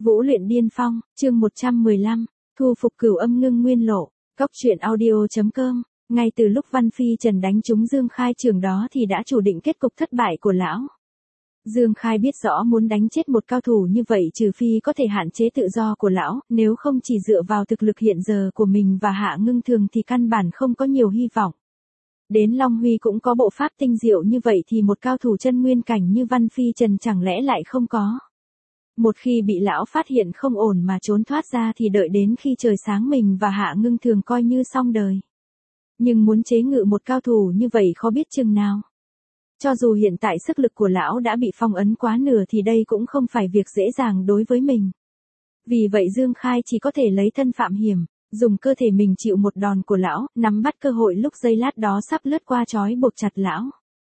Vũ luyện điên phong, chương 115, thu phục cửu âm ngưng nguyên lộ, cóc truyện audio.com. Ngay từ lúc Văn Phi Trần đánh trúng Dương Khai trường đó thì đã chủ định kết cục thất bại của lão. Dương Khai biết rõ muốn đánh chết một cao thủ như vậy trừ phi có thể hạn chế tự do của lão, nếu không chỉ dựa vào thực lực hiện giờ của mình và Hạ Ngưng Thường thì căn bản không có nhiều hy vọng. Đến Long Huy cũng có bộ pháp tinh diệu như vậy thì một cao thủ chân nguyên cảnh như Văn Phi Trần chẳng lẽ lại không có. Một khi bị lão phát hiện không ổn mà trốn thoát ra thì đợi đến khi trời sáng mình và Hạ Ngưng Thường coi như xong đời. Nhưng muốn chế ngự một cao thủ như vậy khó biết chừng nào. Cho dù hiện tại sức lực của lão đã bị phong ấn quá nửa thì đây cũng không phải việc dễ dàng đối với mình. Vì vậy Dương Khai chỉ có thể lấy thân phạm hiểm, dùng cơ thể mình chịu một đòn của lão, nắm bắt cơ hội lúc giây lát đó sắp lướt qua trói buộc chặt lão.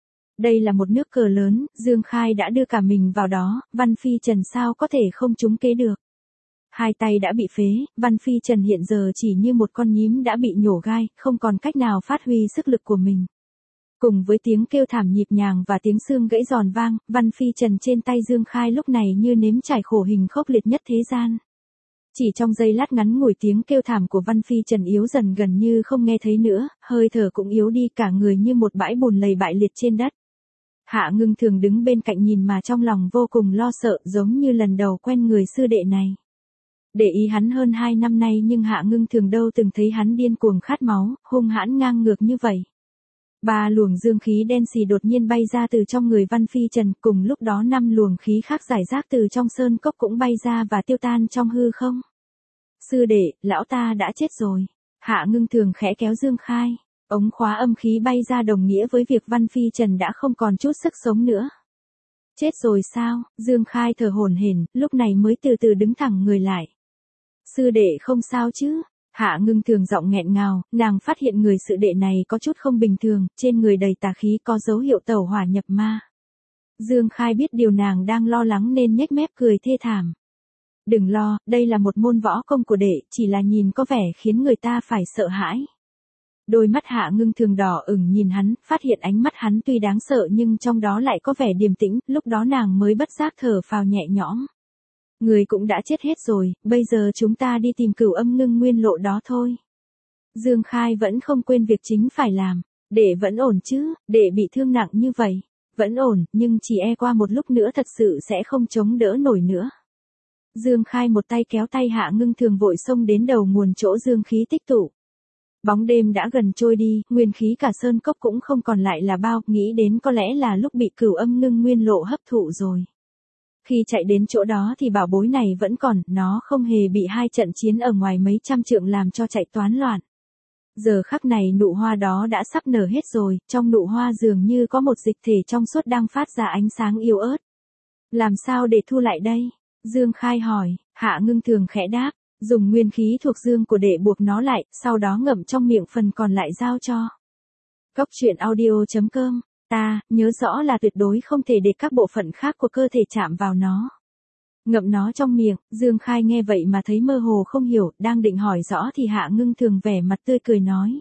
Đây là một nước cờ lớn, Dương Khai đã đưa cả mình vào đó, Văn Phi Trần sao có thể không trúng kế được. Hai tay đã bị phế, Văn Phi Trần hiện giờ chỉ như một con nhím đã bị nhổ gai, không còn cách nào phát huy sức lực của mình. Cùng với tiếng kêu thảm nhịp nhàng và tiếng xương gãy giòn vang, Văn Phi Trần trên tay Dương Khai lúc này như nếm trải khổ hình khốc liệt nhất thế gian. Chỉ trong giây lát ngắn ngủi tiếng kêu thảm của Văn Phi Trần yếu dần gần như không nghe thấy nữa, hơi thở cũng yếu đi cả người như một bãi bùn lầy bại liệt trên đất. Hạ Ngưng Thường đứng bên cạnh nhìn mà trong lòng vô cùng lo sợ giống như lần đầu quen người sư đệ này. Để ý hắn hơn 2 năm nay nhưng Hạ Ngưng Thường đâu từng thấy hắn điên cuồng khát máu, hung hãn ngang ngược như vậy. 3 luồng dương khí đen xì đột nhiên bay ra từ trong người Văn Phi Trần, cùng lúc đó 5 luồng khí khác rải rác từ trong sơn cốc cũng bay ra và tiêu tan trong hư không. Sư đệ, lão ta đã chết rồi. Hạ Ngưng Thường khẽ kéo Dương Khai. Ống khóa âm khí bay ra đồng nghĩa với việc Văn Phi Trần đã không còn chút sức sống nữa. Chết rồi sao? Dương Khai thở hổn hển, lúc này mới từ từ đứng thẳng người lại. Sư đệ không sao chứ? Hạ Ngưng Thường giọng nghẹn ngào, nàng phát hiện người sư đệ này có chút không bình thường, trên người đầy tà khí có dấu hiệu tẩu hỏa nhập ma. Dương Khai biết điều nàng đang lo lắng nên nhếch mép cười thê thảm. Đừng lo, đây là một môn võ công của đệ, chỉ là nhìn có vẻ khiến người ta phải sợ hãi. Đôi mắt Hạ Ngưng Thường đỏ ửng nhìn hắn, phát hiện ánh mắt hắn tuy đáng sợ nhưng trong đó lại có vẻ điềm tĩnh, lúc đó nàng mới bất giác thở phào nhẹ nhõm. Người cũng đã chết hết rồi, bây giờ chúng ta đi tìm cửu âm ngưng nguyên lộ đó thôi. Dương Khai vẫn không quên việc chính phải làm. Đệ vẫn ổn chứ, đệ bị thương nặng như vậy. Vẫn ổn, nhưng chỉ e qua một lúc nữa thật sự sẽ không chống đỡ nổi nữa. Dương Khai một tay kéo tay Hạ Ngưng Thường vội xông đến đầu nguồn chỗ dương khí tích tụ. Bóng đêm đã gần trôi đi, nguyên khí cả sơn cốc cũng không còn lại là bao, nghĩ đến có lẽ là lúc bị cửu âm ngưng nguyên lộ hấp thụ rồi. Khi chạy đến chỗ đó thì bảo bối này vẫn còn, nó không hề bị 2 trận chiến ở ngoài mấy trăm trượng làm cho chạy toán loạn. Giờ khắc này nụ hoa đó đã sắp nở hết rồi, trong nụ hoa dường như có một dịch thể trong suốt đang phát ra ánh sáng yếu ớt. Làm sao để thu lại đây? Dương Khai hỏi, Hạ Ngưng Thường khẽ đáp, dùng nguyên khí thuộc dương của đệ buộc nó lại, sau đó ngậm trong miệng phần còn lại giao cho. Cóc truyện audio.com. Ta, nhớ rõ là tuyệt đối không thể để các bộ phận khác của cơ thể chạm vào nó. Ngậm nó trong miệng, Dương Khai nghe vậy mà thấy mơ hồ không hiểu, đang định hỏi rõ thì Hạ Ngưng Thường vẻ mặt tươi cười nói.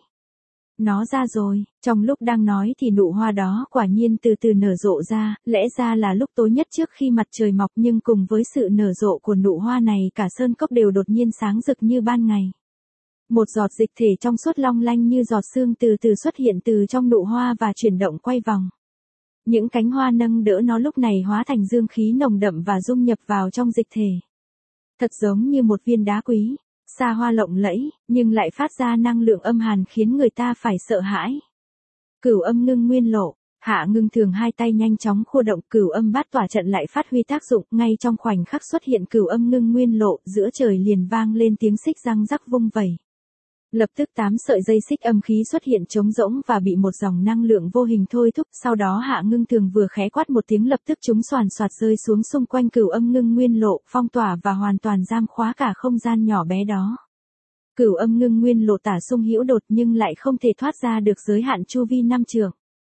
Nó ra rồi, trong lúc đang nói thì nụ hoa đó quả nhiên từ từ nở rộ ra, lẽ ra là lúc tối nhất trước khi mặt trời mọc nhưng cùng với sự nở rộ của nụ hoa này cả sơn cốc đều đột nhiên sáng rực như ban ngày. Một giọt dịch thể trong suốt long lanh như giọt sương từ từ xuất hiện từ trong nụ hoa và chuyển động quay vòng. Những cánh hoa nâng đỡ nó lúc này hóa thành dương khí nồng đậm và dung nhập vào trong dịch thể. Thật giống như một viên đá quý, xa hoa lộng lẫy, nhưng lại phát ra năng lượng âm hàn khiến người ta phải sợ hãi. Cửu âm ngưng nguyên lộ. Hạ Ngưng Thường hai tay nhanh chóng khua động, cửu âm bát tỏa trận lại phát huy tác dụng, ngay trong khoảnh khắc xuất hiện cửu âm ngưng nguyên lộ, giữa trời liền vang lên tiếng xích răng rắc vung vẩy. Lập tức 8 sợi dây xích âm khí xuất hiện trống rỗng và bị một dòng năng lượng vô hình thôi thúc, sau đó Hạ Ngưng Thường vừa khẽ quát một tiếng lập tức chúng xoàn xoạt rơi xuống xung quanh cửu âm ngưng nguyên lộ, phong tỏa và hoàn toàn giam khóa cả không gian nhỏ bé đó. Cửu âm ngưng nguyên lộ tả xung hữu đột nhưng lại không thể thoát ra được giới hạn chu vi 5 trượng.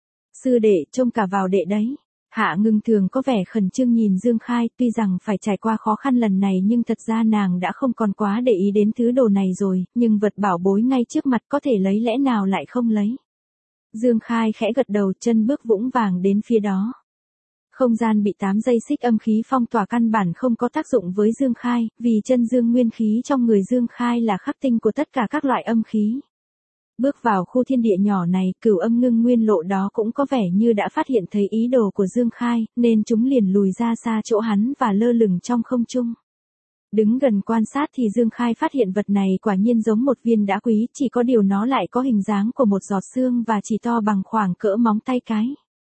Sư đệ, trông cả vào đệ đấy. Hạ Ngưng Thường có vẻ khẩn trương nhìn Dương Khai, tuy rằng phải trải qua khó khăn lần này nhưng thật ra nàng đã không còn quá để ý đến thứ đồ này rồi, nhưng vật bảo bối ngay trước mặt có thể lấy lẽ nào lại không lấy. Dương Khai khẽ gật đầu, chân bước vũng vàng đến phía đó. Không gian bị 8 dây xích âm khí phong tỏa căn bản không có tác dụng với Dương Khai, vì chân dương nguyên khí trong người Dương Khai là khắc tinh của tất cả các loại âm khí. Bước vào khu thiên địa nhỏ này, Cửu Âm Ngưng Nguyên Lộ đó cũng có vẻ như đã phát hiện thấy ý đồ của Dương Khai, nên chúng liền lùi ra xa chỗ hắn và lơ lửng trong không trung. Đứng gần quan sát thì Dương Khai phát hiện vật này quả nhiên giống một viên đá quý, chỉ có điều nó lại có hình dáng của một giọt sương và chỉ to bằng khoảng cỡ móng tay cái.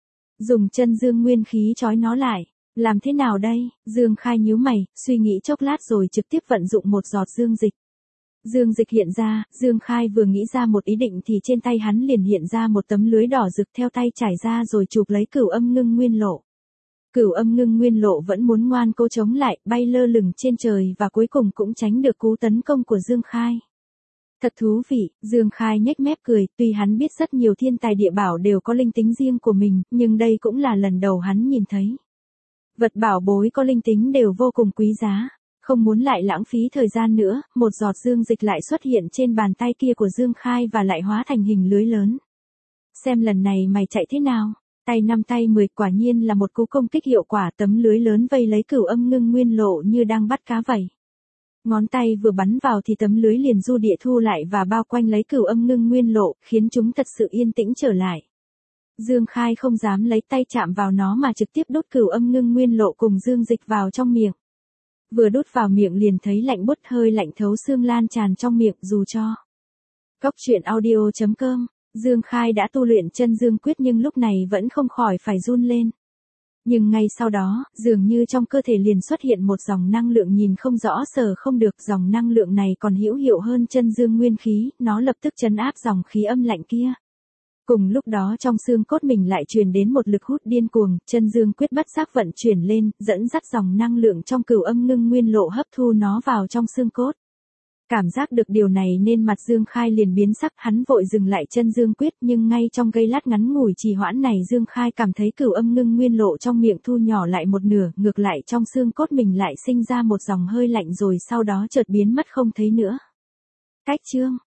Dùng chân dương nguyên khí trói nó lại. Làm thế nào đây? Dương Khai nhíu mày, suy nghĩ chốc lát rồi trực tiếp vận dụng một giọt dương dịch. Dương dịch hiện ra, Dương Khai vừa nghĩ ra một ý định thì trên tay hắn liền hiện ra một tấm lưới đỏ rực theo tay trải ra rồi chụp lấy Cửu Âm Ngưng Nguyên Lộ. Cửu Âm Ngưng Nguyên Lộ vẫn muốn ngoan cố chống lại, bay lơ lửng trên trời và cuối cùng cũng tránh được cú tấn công của Dương Khai. Thật thú vị, Dương Khai nhếch mép cười, tuy hắn biết rất nhiều thiên tài địa bảo đều có linh tính riêng của mình, nhưng đây cũng là lần đầu hắn nhìn thấy. Vật bảo bối có linh tính đều vô cùng quý giá. Không muốn lại lãng phí thời gian nữa, một giọt dương dịch lại xuất hiện trên bàn tay kia của Dương Khai và lại hóa thành hình lưới lớn. Xem lần này mày chạy thế nào? Tay 5 tay 10 quả nhiên là một cú công kích hiệu quả, tấm lưới lớn vây lấy Cửu Âm Ngưng Nguyên Lộ như đang bắt cá vậy. Ngón tay vừa bắn vào thì tấm lưới liền du địa thu lại và bao quanh lấy Cửu Âm Ngưng Nguyên Lộ, khiến chúng thật sự yên tĩnh trở lại. Dương Khai không dám lấy tay chạm vào nó mà trực tiếp đút Cửu Âm Ngưng Nguyên Lộ cùng dương dịch vào trong miệng. Vừa đút vào miệng liền thấy lạnh buốt, hơi lạnh thấu xương lan tràn trong miệng dù cho. Cốc truyện audio.com, Dương Khai đã tu luyện chân dương quyết nhưng lúc này vẫn không khỏi phải run lên. Nhưng ngay sau đó, dường như trong cơ thể liền xuất hiện một dòng năng lượng nhìn không rõ sờ không được, dòng năng lượng này còn hữu hiệu hơn chân dương nguyên khí, nó lập tức trấn áp dòng khí âm lạnh kia. Cùng lúc đó trong xương cốt mình lại truyền đến một lực hút điên cuồng, chân dương quyết bất giác vận chuyển lên, dẫn dắt dòng năng lượng trong Cửu Âm Ngưng Nguyên Lộ hấp thu nó vào trong xương cốt. Cảm giác được điều này nên mặt Dương Khai liền biến sắc, hắn vội dừng lại chân dương quyết nhưng ngay trong giây lát ngắn ngủi trì hoãn này Dương Khai cảm thấy Cửu Âm Ngưng Nguyên Lộ trong miệng thu nhỏ lại một nửa, ngược lại trong xương cốt mình lại sinh ra một dòng hơi lạnh rồi sau đó chợt biến mất không thấy nữa. Cách chương